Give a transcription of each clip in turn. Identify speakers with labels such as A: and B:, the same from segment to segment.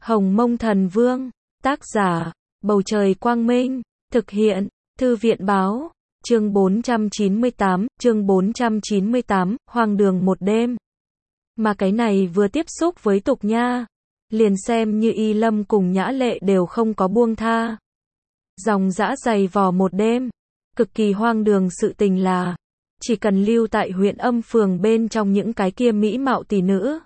A: Hồng Mông Thần Vương, tác giả, Bầu Trời Quang Minh, thực hiện, Thư viện Báo, chương 498, hoang đường một đêm. Mà cái này vừa tiếp xúc với Tục Nha, liền xem như Y Lâm cùng Nhã Lệ đều không có buông tha. Dòng dã dày vò một đêm, cực kỳ hoang đường sự tình là, chỉ cần lưu tại huyện Âm Phường bên trong những cái kia mỹ mạo tỷ nữ.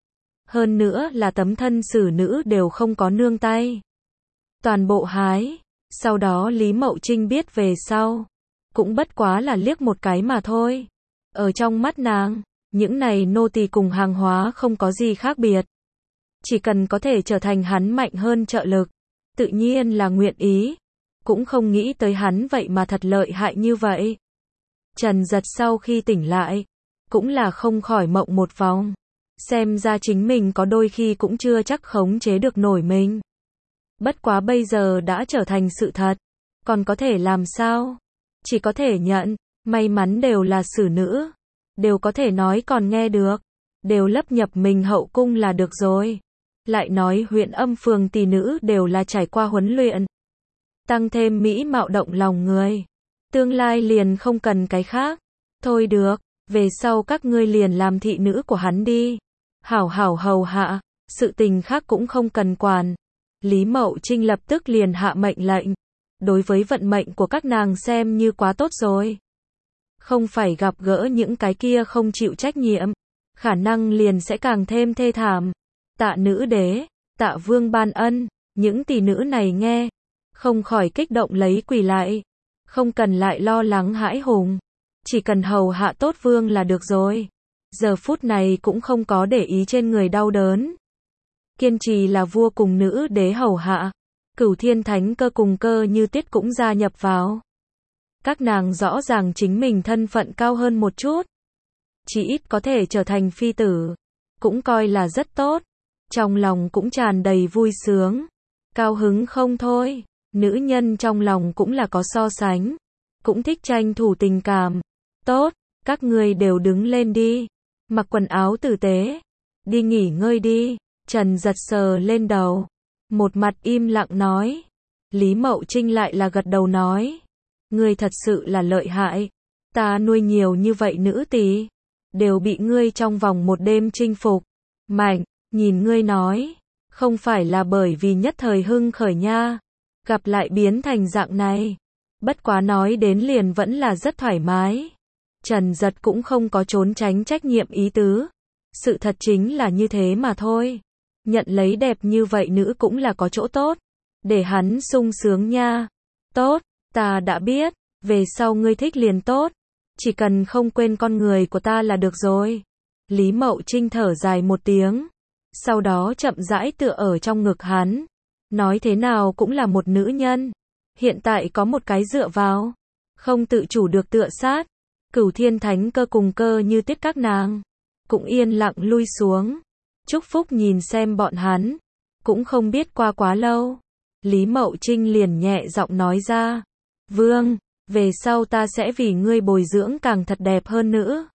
A: Hơn nữa là tấm thân xử nữ đều không có nương tay. Toàn bộ hái, sau đó Lý Mậu Trinh biết về sau, cũng bất quá là liếc một cái mà thôi. Ở trong mắt nàng, những này nô tỳ cùng hàng hóa không có gì khác biệt. Chỉ cần có thể trở thành hắn mạnh hơn trợ lực, tự nhiên là nguyện ý. Cũng không nghĩ tới hắn vậy mà thật lợi hại như vậy. Trần Giật sau khi tỉnh lại, cũng là không khỏi mộng một vòng. Xem ra chính mình có đôi khi cũng chưa chắc khống chế được nổi mình. Bất quá bây giờ đã trở thành sự thật, còn có thể làm sao? Chỉ có thể nhận, may mắn đều là xử nữ, đều có thể nói còn nghe được, đều lấp nhập mình hậu cung là được rồi. Lại nói huyện Âm Phường tỷ nữ đều là trải qua huấn luyện, tăng thêm mỹ mạo động lòng người, tương lai liền không cần cái khác. Thôi được, về sau các ngươi liền làm thị nữ của hắn đi, hảo hảo hầu hạ, sự tình khác cũng không cần quản. Lý Mậu Trinh lập tức liền hạ mệnh lệnh, đối với vận mệnh của các nàng xem như quá tốt rồi. Không phải gặp gỡ những cái kia không chịu trách nhiệm, khả năng liền sẽ càng thêm thê thảm. Tạ nữ đế, tạ vương ban ân, những tỷ nữ này nghe, không khỏi kích động lấy quỳ lại, không cần lại lo lắng hãi hùng, chỉ cần hầu hạ tốt vương là được rồi. Giờ phút này cũng không có để ý trên người đau đớn. Kiên trì là vua cùng nữ đế hầu hạ. Cửu Thiên Thánh Cơ cùng Cơ Như Tuyết cũng gia nhập vào. Các nàng rõ ràng chính mình thân phận cao hơn một chút, chỉ ít có thể trở thành phi tử, cũng coi là rất tốt. Trong lòng cũng tràn đầy vui sướng, cao hứng không thôi. Nữ nhân trong lòng cũng là có so sánh, cũng thích tranh thủ tình cảm. Tốt, các ngươi đều đứng lên đi, mặc quần áo tử tế, đi nghỉ ngơi đi. Trần Giật sờ lên đầu, một mặt im lặng nói. Lý Mậu Trinh lại là gật đầu nói, ngươi thật sự là lợi hại, ta nuôi nhiều như vậy nữ tỳ, đều bị ngươi trong vòng một đêm chinh phục. Mạnh, nhìn ngươi nói, không phải là bởi vì nhất thời hưng khởi nha, gặp lại biến thành dạng này. Bất quá nói đến liền vẫn là rất thoải mái. Trần Giật cũng không có trốn tránh trách nhiệm ý tứ, sự thật chính là như thế mà thôi. Nhận lấy đẹp như vậy nữ cũng là có chỗ tốt, để hắn sung sướng nha. Tốt, ta đã biết, về sau ngươi thích liền tốt, chỉ cần không quên con người của ta là được rồi. Lý Mậu Trinh thở dài một tiếng, sau đó chậm rãi tựa ở trong ngực hắn, nói thế nào cũng là một nữ nhân, hiện tại có một cái dựa vào, không tự chủ được tựa sát. Cửu Thiên Thánh Cơ cùng Cơ Như Tuyết các nàng cũng yên lặng lui xuống, chúc phúc nhìn xem bọn hắn. Cũng không biết qua quá lâu, Lý Mậu Trinh liền nhẹ giọng nói ra, vương, về sau ta sẽ vì ngươi bồi dưỡng càng thật đẹp hơn nữa,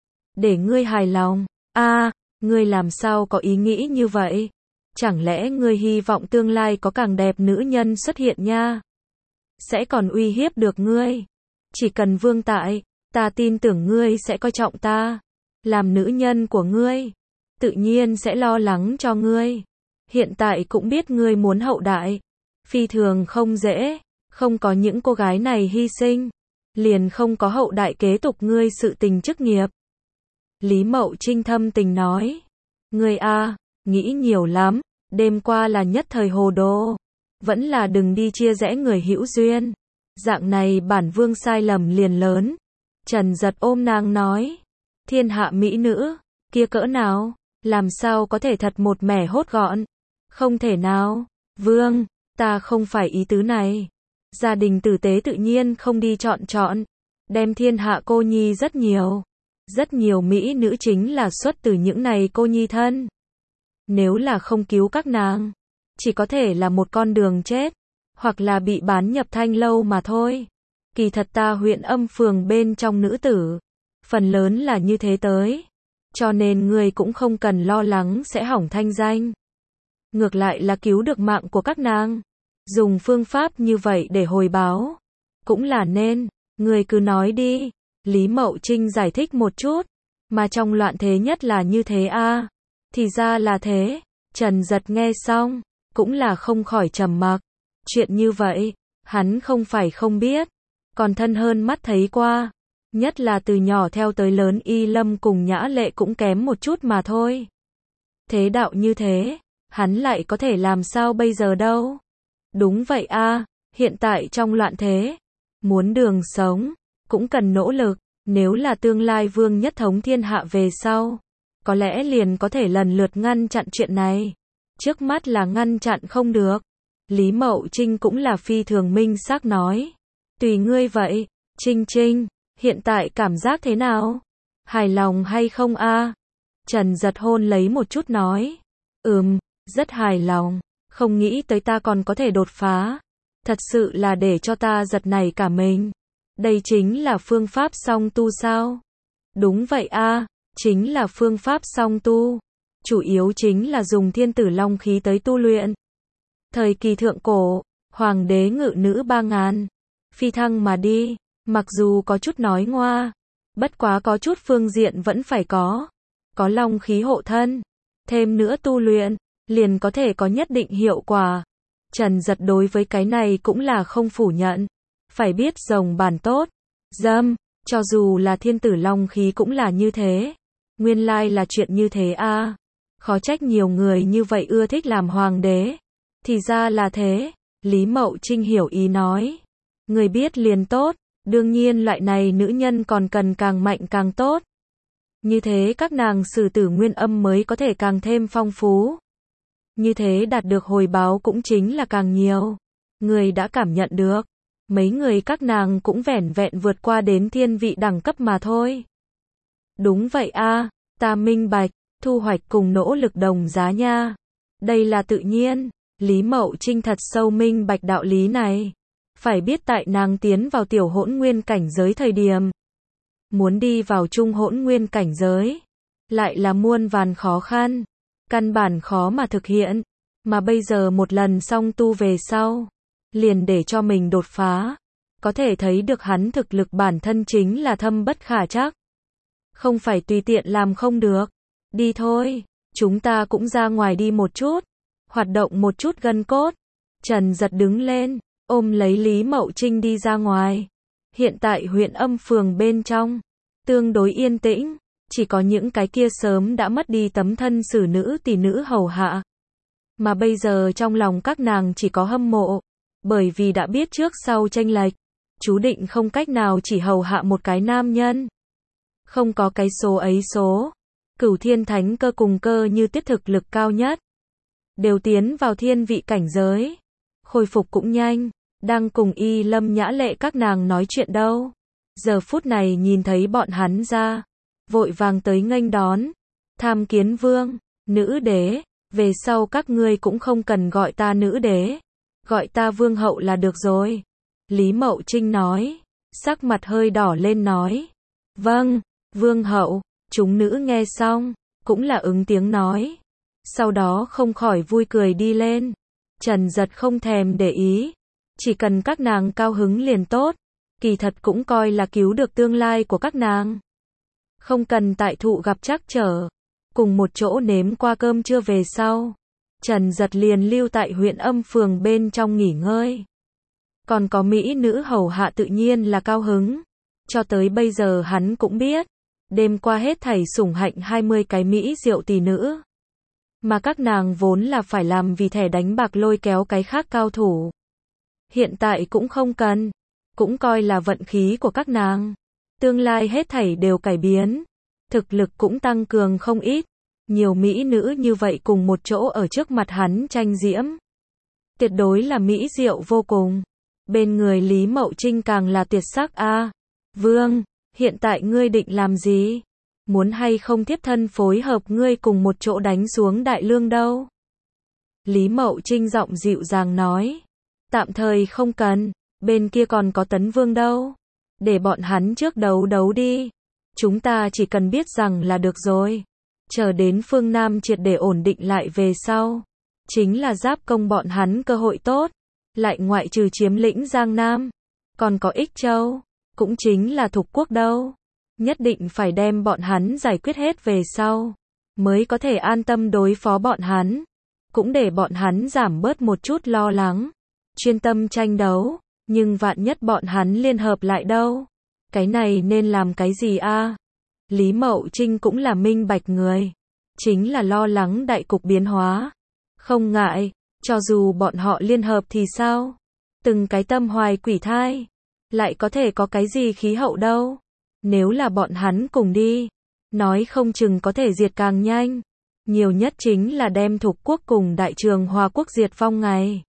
A: để ngươi hài lòng. Ngươi làm sao có ý nghĩ như vậy? Chẳng lẽ ngươi hy vọng tương lai có càng đẹp nữ nhân xuất hiện nha? Sẽ còn uy hiếp được ngươi? Chỉ cần vương tại, ta tin tưởng ngươi sẽ coi trọng ta, làm nữ nhân của ngươi, tự nhiên sẽ lo lắng cho ngươi. Hiện tại cũng biết ngươi muốn hậu đại, phi thường không dễ, không có những cô gái này hy sinh, liền không có hậu đại kế tục ngươi sự tình chức nghiệp. Lý Mậu Trinh thâm tình nói, ngươi nghĩ nhiều lắm, đêm qua là nhất thời hồ đồ, vẫn là đừng đi chia rẽ người hữu duyên, dạng này bản vương sai lầm liền lớn. Trần Giật ôm nàng nói, thiên hạ mỹ nữ, kia cỡ nào, làm sao có thể thật một mẻ hốt gọn, không thể nào. Vương, ta không phải ý tứ này, gia đình tử tế tự nhiên không đi chọn, đem thiên hạ cô nhi rất nhiều mỹ nữ chính là xuất từ những này cô nhi thân. Nếu là không cứu các nàng, chỉ có thể là một con đường chết, hoặc là bị bán nhập thanh lâu mà thôi. Kỳ thật ta huyện Âm Phường bên trong nữ tử, phần lớn là như thế tới, cho nên ngươi cũng không cần lo lắng sẽ hỏng thanh danh. ngược lại là cứu được mạng của các nàng. Dùng phương pháp như vậy để hồi báo, cũng là nên, người cứ nói đi. Lý Mậu Trinh giải thích một chút, mà trong loạn thế nhất là như thế a. Thì ra là thế. Trần Giật nghe xong, cũng là không khỏi trầm mặc. Chuyện như vậy, hắn không phải không biết, còn thân hơn mắt thấy qua. Nhất là từ nhỏ theo tới lớn Y Lâm cùng Nhã Lệ cũng kém một chút mà thôi. Thế đạo như thế, hắn lại có thể làm sao bây giờ đâu. Đúng vậy a, hiện tại trong loạn thế, muốn đường sống, cũng cần nỗ lực. Nếu là tương lai vương nhất thống thiên hạ về sau, có lẽ liền có thể lần lượt ngăn chặn chuyện này. Trước mắt là ngăn chặn không được. Lý Mậu Trinh cũng là phi thường minh xác nói. Tùy ngươi vậy, Trinh Trinh, hiện tại cảm giác thế nào? Hài lòng hay không a? Trần Giật hôn lấy một chút nói. Rất hài lòng, không nghĩ tới ta còn có thể đột phá. Thật sự là để cho ta giật nảy cả mình. Đây chính là phương pháp song tu sao? Đúng vậy a, chính là phương pháp song tu. Chủ yếu chính là dùng thiên tử long khí tới tu luyện. Thời kỳ thượng cổ, hoàng đế ngự nữ 3000, phi thăng mà đi, mặc dù có chút nói ngoa, bất quá có chút phương diện vẫn phải có. Có long khí hộ thân, thêm nữa tu luyện, liền có thể có nhất định hiệu quả. Trần Giật đối với cái này cũng là không phủ nhận. Phải biết rồng bản tốt, dâm, cho dù là thiên tử long khí cũng là như thế. Nguyên lai là chuyện như thế a. Khó trách nhiều người như vậy ưa thích làm hoàng đế. Thì ra là thế. Lý Mậu Trinh hiểu ý nói. Người biết liền tốt, đương nhiên loại này nữ nhân còn cần càng mạnh càng tốt. Như thế các nàng sử tử nguyên âm mới có thể càng thêm phong phú. Như thế đạt được hồi báo cũng chính là càng nhiều. Người đã cảm nhận được. Mấy người các nàng cũng vẻn vẹn vượt qua đến thiên vị đẳng cấp mà thôi. Đúng vậy a, ta minh bạch, thu hoạch cùng nỗ lực đồng giá nha. Đây là tự nhiên. Lý Mậu Trinh thật sâu minh bạch đạo lý này. Phải biết tại nàng tiến vào tiểu hỗn nguyên cảnh giới thời điểm, muốn đi vào trung hỗn nguyên cảnh giới, lại là muôn vàn khó khăn, căn bản khó mà thực hiện. Mà bây giờ một lần song tu về sau, liền để cho mình đột phá. Có thể thấy được hắn thực lực bản thân chính là thâm bất khả trắc. Không phải tùy tiện làm không được. Đi thôi, chúng ta cũng ra ngoài đi một chút, hoạt động một chút gân cốt. Trần Giật đứng lên, ôm lấy Lý Mậu Trinh đi ra ngoài. Hiện tại huyện Âm phường bên trong, tương đối yên tĩnh, chỉ có những cái kia sớm đã mất đi tấm thân xử nữ tỷ nữ hầu hạ. Mà bây giờ trong lòng các nàng chỉ có hâm mộ, bởi vì đã biết trước sau chênh lệch, chú định không cách nào chỉ hầu hạ một cái nam nhân. Không có cái số ấy số. Cửu Thiên Thánh Cơ cùng Cơ Như Tuyết thực lực cao nhất, đều tiến vào thiên vị cảnh giới. Khôi phục cũng nhanh, đang cùng Y Lâm Nhã Lệ các nàng nói chuyện đâu. Giờ phút này nhìn thấy bọn hắn ra, vội vàng tới nghênh đón. Tham Kiến Vương, nữ đế, về sau các ngươi cũng không cần gọi ta nữ đế, gọi ta vương hậu là được rồi. Lý Mậu Trinh nói, sắc mặt hơi đỏ lên nói. Vâng, vương hậu. Chúng nữ nghe xong, cũng là ứng tiếng nói. Sau đó không khỏi vui cười đi lên. Trần Giật không thèm để ý, chỉ cần các nàng cao hứng liền tốt. Kỳ thật cũng coi là cứu được tương lai của các nàng. Không cần tại thụ gặp trắc trở, cùng một chỗ nếm qua cơm trưa về sau, Trần Giật liền lưu tại huyện Âm phường bên trong nghỉ ngơi. Còn có mỹ nữ hầu hạ tự nhiên là cao hứng. Cho tới bây giờ hắn cũng biết, đêm qua hết thảy sủng hạnh 20 cái mỹ diệu tỷ nữ. Mà các nàng vốn là phải làm vì thẻ đánh bạc lôi kéo cái khác cao thủ. Hiện tại cũng không cần, cũng coi là vận khí của các nàng. Tương lai hết thảy đều cải biến, thực lực cũng tăng cường không ít. Nhiều mỹ nữ như vậy cùng một chỗ ở trước mặt hắn tranh diễm, tuyệt đối là mỹ diệu vô cùng. Bên người Lý Mậu Trinh càng là tuyệt sắc a. Vương, hiện tại ngươi định làm gì? Muốn hay không tiếp thân phối hợp ngươi cùng một chỗ đánh xuống Đại Lương đâu? Lý Mậu Trinh giọng dịu dàng nói. Tạm thời không cần, bên kia còn có Tấn Vương đâu. Để bọn hắn trước đấu đấu đi. Chúng ta chỉ cần biết rằng là được rồi. Chờ đến phương Nam triệt để ổn định lại về sau, chính là Giáp Công bọn hắn cơ hội tốt, lại ngoại trừ chiếm lĩnh Giang Nam, còn có Ích Châu, cũng chính là Thục Quốc đâu. Nhất định phải đem bọn hắn giải quyết hết về sau, mới có thể an tâm đối phó bọn hắn, cũng để bọn hắn giảm bớt một chút lo lắng, chuyên tâm tranh đấu, nhưng vạn nhất bọn hắn liên hợp lại đâu, cái này nên làm cái gì a? Lý Mậu Trinh cũng là minh bạch người, chính là lo lắng đại cục biến hóa, không ngại, cho dù bọn họ liên hợp thì sao? Từng cái tâm hoài quỷ thai, lại có thể có cái gì khí hậu đâu? Nếu là bọn hắn cùng đi, nói không chừng có thể diệt càng nhanh. Nhiều nhất chính là đem Thục Quốc cùng Đại Trường Hoa Quốc diệt vong ngày.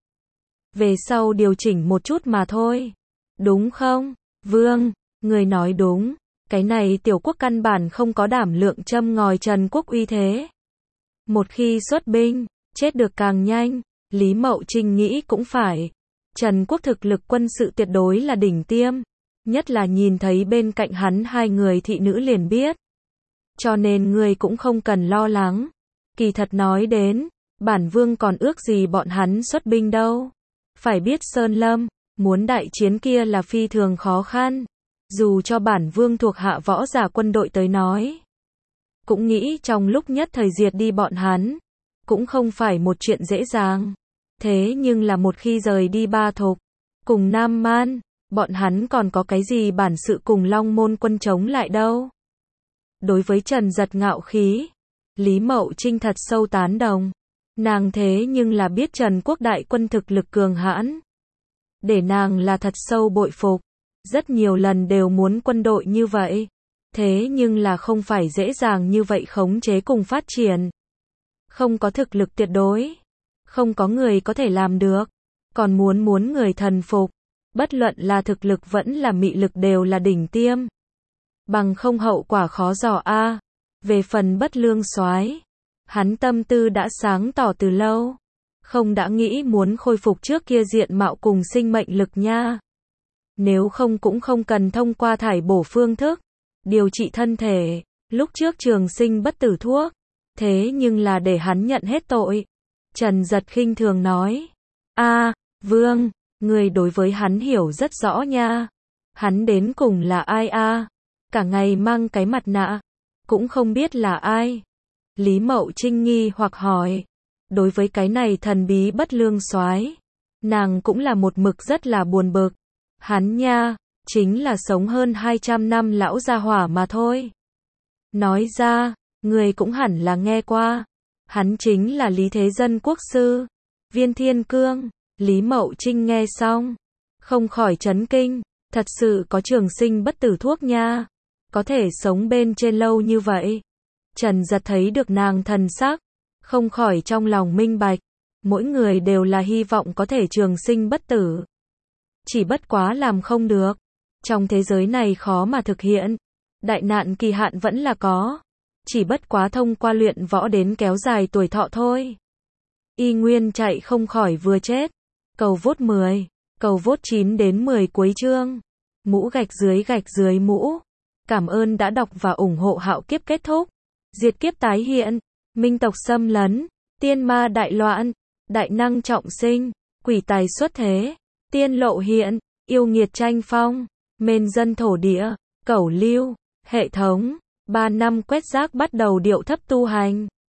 A: Về sau điều chỉnh một chút mà thôi. Đúng không? Vương, người nói đúng. Cái này tiểu quốc căn bản không có đảm lượng châm ngòi Trần Quốc uy thế. Một khi xuất binh, chết được càng nhanh. Lý Mậu Trinh nghĩ cũng phải. Trần Quốc thực lực quân sự tuyệt đối là đỉnh tiêm. Nhất là nhìn thấy bên cạnh hắn hai người thị nữ liền biết. Cho nên người cũng không cần lo lắng. Kỳ thật nói đến, bản vương còn ước gì bọn hắn xuất binh đâu. Phải biết Sơn Lâm, muốn đại chiến kia là phi thường khó khăn. Dù cho bản vương thuộc hạ võ giả quân đội tới nói. Cũng nghĩ trong lúc nhất thời diệt đi bọn hắn. Cũng không phải một chuyện dễ dàng. Thế nhưng là một khi rời đi Ba Thục, cùng Nam Man, bọn hắn còn có cái gì bản sự cùng Long Môn quân chống lại đâu. Đối với Trần Giật ngạo khí, Lý Mậu Trinh thật sâu tán đồng. Nàng thế nhưng là biết Trần Quốc đại quân thực lực cường hãn. Để nàng là thật sâu bội phục. Rất nhiều lần đều muốn quân đội như vậy. Thế nhưng là không phải dễ dàng như vậy khống chế cùng phát triển. Không có thực lực tuyệt đối. Không có người có thể làm được. Còn muốn người thần phục. Bất luận là thực lực vẫn là mị lực đều là đỉnh tiêm. Bằng không hậu quả khó dò a. Về phần Bất Lương Soái, hắn tâm tư đã sáng tỏ từ lâu, không đã nghĩ muốn khôi phục trước kia diện mạo cùng sinh mệnh lực nha. Nếu không cũng không cần thông qua thải bổ phương thức điều trị thân thể, lúc trước trường sinh bất tử thuốc, thế nhưng là để hắn nhận hết tội. Trần Giật khinh thường nói, a, vương, người đối với hắn hiểu rất rõ nha. Hắn đến cùng là ai a? Cả ngày mang cái mặt nạ, cũng không biết là ai. Lý Mậu Trinh nghi hoặc hỏi. Đối với cái này thần bí Bất Lương Soái, nàng cũng là một mực rất là buồn bực. Hắn nha, chính là sống hơn 200 năm lão gia hỏa mà thôi. Nói ra, người cũng hẳn là nghe qua. Hắn chính là Lý Thế Dân quốc sư, Viên Thiên Cương. Lý Mậu Trinh nghe xong, không khỏi chấn kinh. Thật sự có trường sinh bất tử thuốc nha. Có thể sống bên trên lâu như vậy. Trần Giật thấy được nàng thần sắc, không khỏi trong lòng minh bạch. Mỗi người đều là hy vọng có thể trường sinh bất tử. Chỉ bất quá làm không được. Trong thế giới này khó mà thực hiện. Đại nạn kỳ hạn vẫn là có. Chỉ bất quá thông qua luyện võ đến kéo dài tuổi thọ thôi. Y Nguyên chạy không khỏi vừa chết. Cầu vốt 10, cầu vốt 9 đến 10 cuối chương. Mũ gạch dưới mũ. Cảm ơn đã đọc và ủng hộ Hạo Kiếp kết thúc. Diệt kiếp tái hiện. Minh tộc xâm lấn. Tiên ma đại loạn. Đại năng trọng sinh. Quỷ tài xuất thế. Tiên lộ hiện. Yêu nghiệt tranh phong. Mên dân thổ địa. Cẩu lưu. Hệ thống. 3 năm quét rác bắt đầu điệu thấp tu hành.